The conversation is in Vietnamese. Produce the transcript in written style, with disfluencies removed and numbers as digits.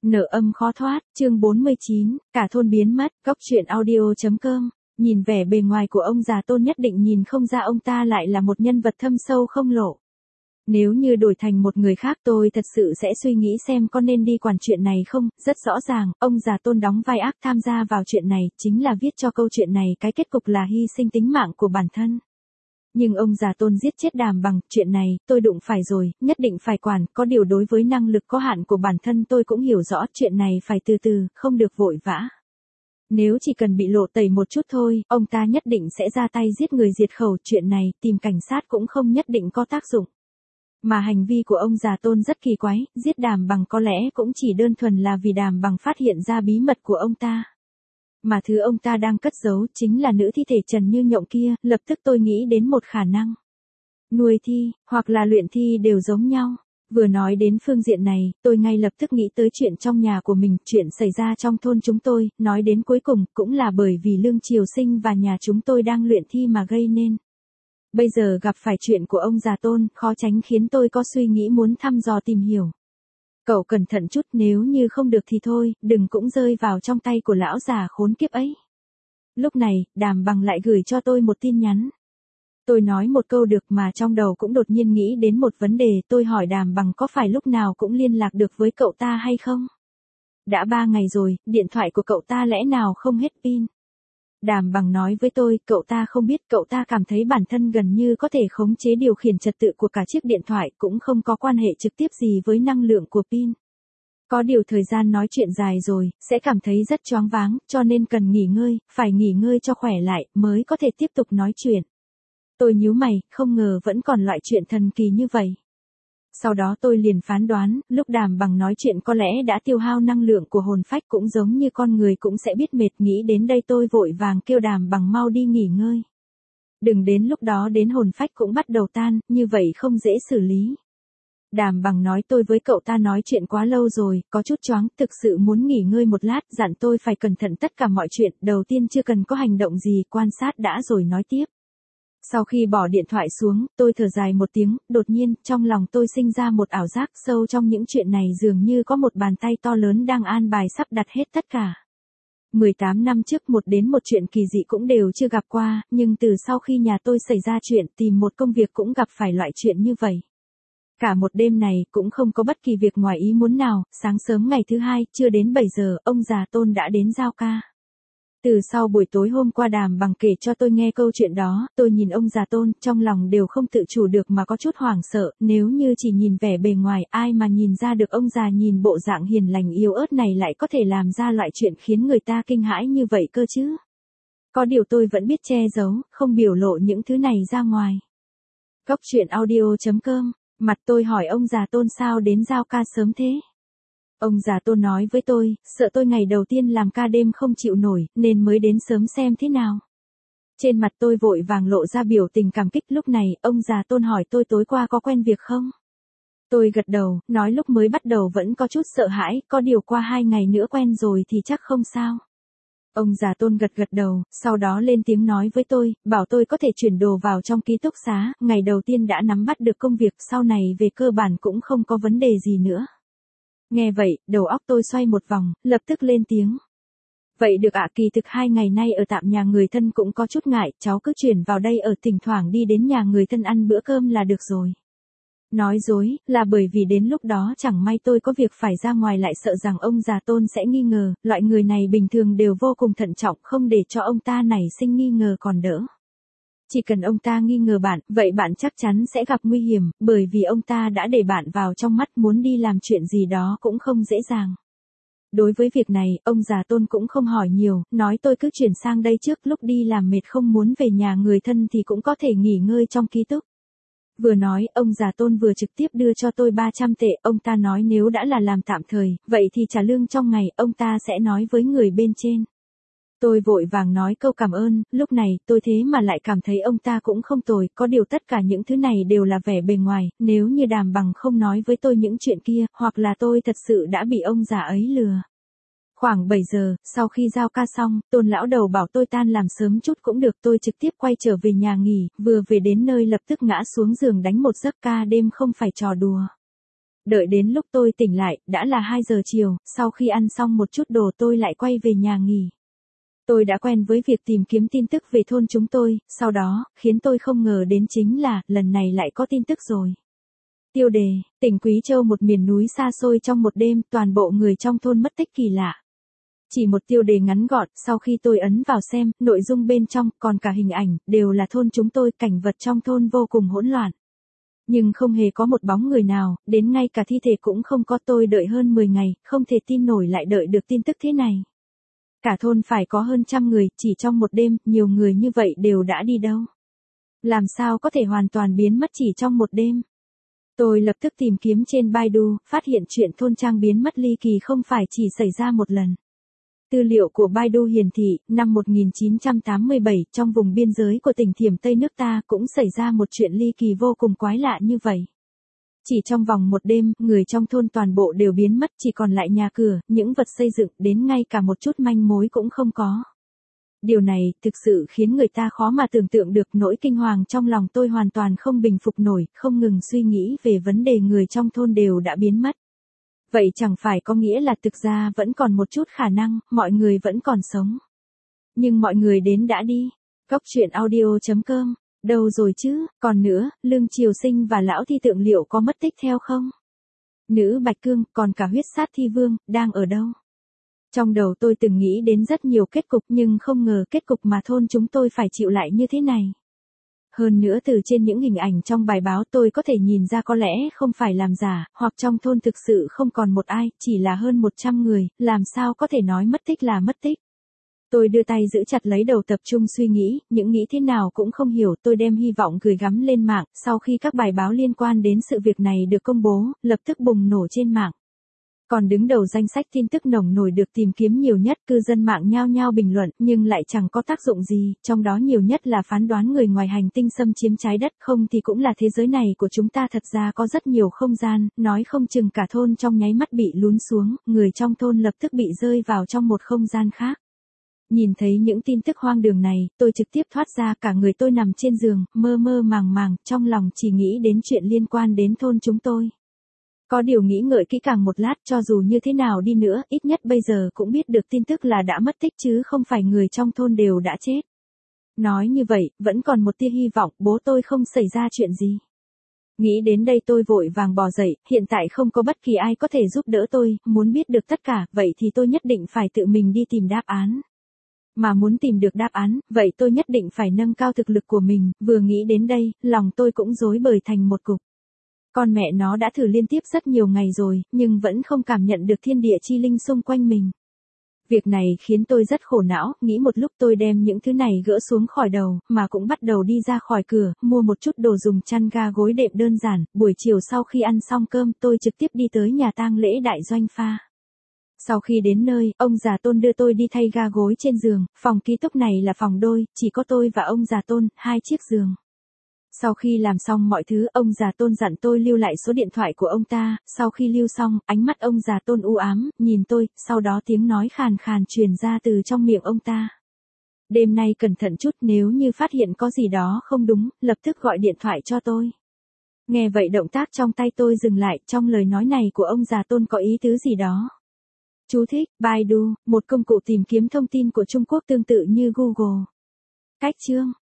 Nợ âm khó thoát, chương 49, cả thôn biến mất, góc truyện audio.com. Nhìn vẻ bề ngoài của ông già Tôn nhất định nhìn không ra ông ta lại là một nhân vật thâm sâu không lộ. Nếu như đổi thành một người khác tôi thật sự sẽ suy nghĩ xem có nên đi quản chuyện này không, rất rõ ràng, ông già Tôn đóng vai ác tham gia vào chuyện này, chính là viết cho câu chuyện này cái kết cục là hy sinh tính mạng của bản thân. Nhưng ông già Tôn giết chết Đàm Bằng, chuyện này, tôi đụng phải rồi, nhất định phải quản, có điều đối với năng lực có hạn của bản thân tôi cũng hiểu rõ chuyện này phải từ từ, không được vội vã. Nếu chỉ cần bị lộ tẩy một chút thôi, ông ta nhất định sẽ ra tay giết người diệt khẩu, chuyện này, tìm cảnh sát cũng không nhất định có tác dụng. Mà hành vi của ông già Tôn rất kỳ quái, giết Đàm Bằng có lẽ cũng chỉ đơn thuần là vì Đàm Bằng phát hiện ra bí mật của ông ta. Mà thứ ông ta đang cất giấu chính là nữ thi thể trần như nhộng kia, lập tức tôi nghĩ đến một khả năng. Nuôi thi, hoặc là luyện thi đều giống nhau. Vừa nói đến phương diện này, tôi ngay lập tức nghĩ tới chuyện trong nhà của mình, chuyện xảy ra trong thôn chúng tôi, nói đến cuối cùng cũng là bởi vì Lương Triều Sinh và nhà chúng tôi đang luyện thi mà gây nên. Bây giờ gặp phải chuyện của ông già Tôn, khó tránh khiến tôi có suy nghĩ muốn thăm dò tìm hiểu. Cậu cẩn thận chút, nếu như không được thì thôi, đừng cũng rơi vào trong tay của lão già khốn kiếp ấy. Lúc này, Đàm Bằng lại gửi cho tôi một tin nhắn. Tôi nói một câu được mà trong đầu cũng đột nhiên nghĩ đến một vấn đề, tôi hỏi Đàm Bằng có phải lúc nào cũng liên lạc được với cậu ta hay không? Đã 3 ngày rồi, điện thoại của cậu ta lẽ nào không hết pin? Đàm Bằng nói với tôi, cậu ta không biết, cậu ta cảm thấy bản thân gần như có thể khống chế điều khiển trật tự của cả chiếc điện thoại, cũng không có quan hệ trực tiếp gì với năng lượng của pin. Có điều thời gian nói chuyện dài rồi, sẽ cảm thấy rất choáng váng, cho nên cần nghỉ ngơi, phải nghỉ ngơi cho khỏe lại, mới có thể tiếp tục nói chuyện. Tôi nhíu mày, không ngờ vẫn còn loại chuyện thần kỳ như vậy. Sau đó tôi liền phán đoán, lúc Đàm Bằng nói chuyện có lẽ đã tiêu hao năng lượng của hồn phách, cũng giống như con người cũng sẽ biết mệt, nghĩ đến đây tôi vội vàng kêu Đàm Bằng mau đi nghỉ ngơi. Đừng đến lúc đó đến hồn phách cũng bắt đầu tan, như vậy không dễ xử lý. Đàm Bằng nói tôi với cậu ta nói chuyện quá lâu rồi, có chút choáng, thực sự muốn nghỉ ngơi một lát, dặn tôi phải cẩn thận tất cả mọi chuyện, đầu tiên chưa cần có hành động gì, quan sát đã rồi nói tiếp. Sau khi bỏ điện thoại xuống, tôi thở dài một tiếng, đột nhiên, trong lòng tôi sinh ra một ảo giác, sâu trong những chuyện này dường như có một bàn tay to lớn đang an bài sắp đặt hết tất cả. 18 năm trước một đến một chuyện kỳ dị cũng đều chưa gặp qua, nhưng từ sau khi nhà tôi xảy ra chuyện tìm một công việc cũng gặp phải loại chuyện như vậy. Cả một đêm này cũng không có bất kỳ việc ngoài ý muốn nào, sáng sớm ngày thứ hai, chưa đến 7 giờ, ông già Tôn đã đến giao ca. Từ sau buổi tối hôm qua Đàm Bằng kể cho tôi nghe câu chuyện đó, tôi nhìn ông già Tôn, trong lòng đều không tự chủ được mà có chút hoảng sợ, nếu như chỉ nhìn vẻ bề ngoài, ai mà nhìn ra được ông già nhìn bộ dạng hiền lành yếu ớt này lại có thể làm ra loại chuyện khiến người ta kinh hãi như vậy cơ chứ. Có điều tôi vẫn biết che giấu, không biểu lộ những thứ này ra ngoài. Góc truyện audio.com, mặt tôi hỏi ông già Tôn sao đến giao ca sớm thế? Ông già Tôn nói với tôi, sợ tôi ngày đầu tiên làm ca đêm không chịu nổi, nên mới đến sớm xem thế nào. Trên mặt tôi vội vàng lộ ra biểu tình cảm kích, lúc này, ông già Tôn hỏi tôi tối qua có quen việc không? Tôi gật đầu, nói lúc mới bắt đầu vẫn có chút sợ hãi, có điều qua 2 ngày nữa quen rồi thì chắc không sao. Ông già Tôn gật đầu, sau đó lên tiếng nói với tôi, bảo tôi có thể chuyển đồ vào trong ký túc xá, ngày đầu tiên đã nắm bắt được công việc, sau này về cơ bản cũng không có vấn đề gì nữa. Nghe vậy, đầu óc tôi xoay một vòng, lập tức lên tiếng. Vậy được ạ, kỳ thực 2 ngày nay ở tạm nhà người thân cũng có chút ngại, cháu cứ chuyển vào đây ở, thỉnh thoảng đi đến nhà người thân ăn bữa cơm là được rồi. Nói dối, là bởi vì đến lúc đó chẳng may tôi có việc phải ra ngoài lại sợ rằng ông già Tôn sẽ nghi ngờ, loại người này bình thường đều vô cùng thận trọng, không để cho ông ta nảy sinh nghi ngờ còn đỡ. Chỉ cần ông ta nghi ngờ bạn, vậy bạn chắc chắn sẽ gặp nguy hiểm, bởi vì ông ta đã để bạn vào trong mắt, muốn đi làm chuyện gì đó cũng không dễ dàng. Đối với việc này, ông già Tôn cũng không hỏi nhiều, nói tôi cứ chuyển sang đây trước, lúc đi làm mệt không muốn về nhà người thân thì cũng có thể nghỉ ngơi trong ký túc. Vừa nói, ông già Tôn vừa trực tiếp đưa cho tôi 300 tệ, ông ta nói nếu đã là làm tạm thời, vậy thì trả lương trong ngày, ông ta sẽ nói với người bên trên. Tôi vội vàng nói câu cảm ơn, lúc này, tôi thế mà lại cảm thấy ông ta cũng không tồi, có điều tất cả những thứ này đều là vẻ bề ngoài, nếu như Đàm Bằng không nói với tôi những chuyện kia, hoặc là tôi thật sự đã bị ông già ấy lừa. Khoảng 7 giờ, sau khi giao ca xong, Tôn lão đầu bảo tôi tan làm sớm chút cũng được, tôi trực tiếp quay trở về nhà nghỉ, vừa về đến nơi lập tức ngã xuống giường đánh một giấc, ca đêm không phải trò đùa. Đợi đến lúc tôi tỉnh lại, đã là 2 giờ chiều, sau khi ăn xong một chút đồ tôi lại quay về nhà nghỉ. Tôi đã quen với việc tìm kiếm tin tức về thôn chúng tôi, sau đó, khiến tôi không ngờ đến chính là, lần này lại có tin tức rồi. Tiêu đề, tỉnh Quý Châu một miền núi xa xôi trong một đêm, toàn bộ người trong thôn mất tích kỳ lạ. Chỉ một tiêu đề ngắn gọn, sau khi tôi ấn vào xem, nội dung bên trong, còn cả hình ảnh, đều là thôn chúng tôi, cảnh vật trong thôn vô cùng hỗn loạn. Nhưng không hề có một bóng người nào, đến ngay cả thi thể cũng không có. Tôi đợi hơn 10 ngày, không thể tin nổi lại đợi được tin tức thế này. Cả thôn phải có hơn 100 người, chỉ trong một đêm, nhiều người như vậy đều đã đi đâu? Làm sao có thể hoàn toàn biến mất chỉ trong một đêm? Tôi lập tức tìm kiếm trên Baidu, phát hiện chuyện thôn trang biến mất ly kỳ không phải chỉ xảy ra một lần. Tư liệu của Baidu hiển thị, năm 1987, trong vùng biên giới của tỉnh Thiểm Tây nước ta cũng xảy ra một chuyện ly kỳ vô cùng quái lạ như vậy. Chỉ trong vòng một đêm, người trong thôn toàn bộ đều biến mất, chỉ còn lại nhà cửa, những vật xây dựng, đến ngay cả một chút manh mối cũng không có. Điều này, thực sự khiến người ta khó mà tưởng tượng được. Nỗi kinh hoàng trong lòng tôi hoàn toàn không bình phục nổi, không ngừng suy nghĩ về vấn đề người trong thôn đều đã biến mất. Vậy chẳng phải có nghĩa là thực ra vẫn còn một chút khả năng, mọi người vẫn còn sống. Nhưng mọi người đến đã đi. Góc truyện audio.com, đâu rồi chứ, còn nữa, Lương Triều Sinh và Lão Thi Tượng liệu có mất tích theo không? Nữ Bạch Cương, còn cả huyết sát thi vương, đang ở đâu? Trong đầu tôi từng nghĩ đến rất nhiều kết cục nhưng không ngờ kết cục mà thôn chúng tôi phải chịu lại như thế này. Hơn nữa từ trên những hình ảnh trong bài báo tôi có thể nhìn ra có lẽ không phải làm giả, hoặc trong thôn thực sự không còn một ai, chỉ là hơn 100 người, làm sao có thể nói mất tích là mất tích. Tôi đưa tay giữ chặt lấy đầu tập trung suy nghĩ, những nghĩ thế nào cũng không hiểu. Tôi đem hy vọng gửi gắm lên mạng, sau khi các bài báo liên quan đến sự việc này được công bố, lập tức bùng nổ trên mạng. Còn đứng đầu danh sách tin tức nồng nổi được tìm kiếm nhiều nhất, cư dân mạng nhao nhao bình luận, nhưng lại chẳng có tác dụng gì, trong đó nhiều nhất là phán đoán người ngoài hành tinh xâm chiếm trái đất, không thì cũng là thế giới này của chúng ta thật ra có rất nhiều không gian, nói không chừng cả thôn trong nháy mắt bị lún xuống, người trong thôn lập tức bị rơi vào trong một không gian khác. Nhìn thấy những tin tức hoang đường này, tôi trực tiếp thoát ra, cả người tôi nằm trên giường, mơ mơ màng màng, trong lòng chỉ nghĩ đến chuyện liên quan đến thôn chúng tôi. Có điều nghĩ ngợi kỹ càng một lát, cho dù như thế nào đi nữa, ít nhất bây giờ cũng biết được tin tức là đã mất tích chứ không phải người trong thôn đều đã chết. Nói như vậy, vẫn còn một tia hy vọng, bố tôi không xảy ra chuyện gì. Nghĩ đến đây tôi vội vàng bò dậy, hiện tại không có bất kỳ ai có thể giúp đỡ tôi, muốn biết được tất cả, vậy thì tôi nhất định phải tự mình đi tìm đáp án. Mà muốn tìm được đáp án, vậy tôi nhất định phải nâng cao thực lực của mình, vừa nghĩ đến đây, lòng tôi cũng rối bời thành một cục. Con mẹ nó đã thử liên tiếp rất nhiều ngày rồi, nhưng vẫn không cảm nhận được thiên địa chi linh xung quanh mình. Việc này khiến tôi rất khổ não, nghĩ một lúc tôi đem những thứ này gỡ xuống khỏi đầu, mà cũng bắt đầu đi ra khỏi cửa, mua một chút đồ dùng chăn ga gối đệm đơn giản. Buổi chiều sau khi ăn xong cơm, tôi trực tiếp đi tới nhà tang lễ Đại Doanh Pha. Sau khi đến nơi, ông già Tôn đưa tôi đi thay ga gối trên giường, phòng ký túc này là phòng đôi, chỉ có tôi và ông già Tôn, 2 chiếc giường. Sau khi làm xong mọi thứ, ông già Tôn dặn tôi lưu lại số điện thoại của ông ta, sau khi lưu xong, ánh mắt ông già Tôn u ám, nhìn tôi, sau đó tiếng nói khàn khàn truyền ra từ trong miệng ông ta. Đêm nay cẩn thận chút, nếu như phát hiện có gì đó không đúng, lập tức gọi điện thoại cho tôi. Nghe vậy động tác trong tay tôi dừng lại, trong lời nói này của ông già Tôn có ý tứ gì đó. Chú thích, Baidu, một công cụ tìm kiếm thông tin của Trung Quốc tương tự như Google. Cách chương.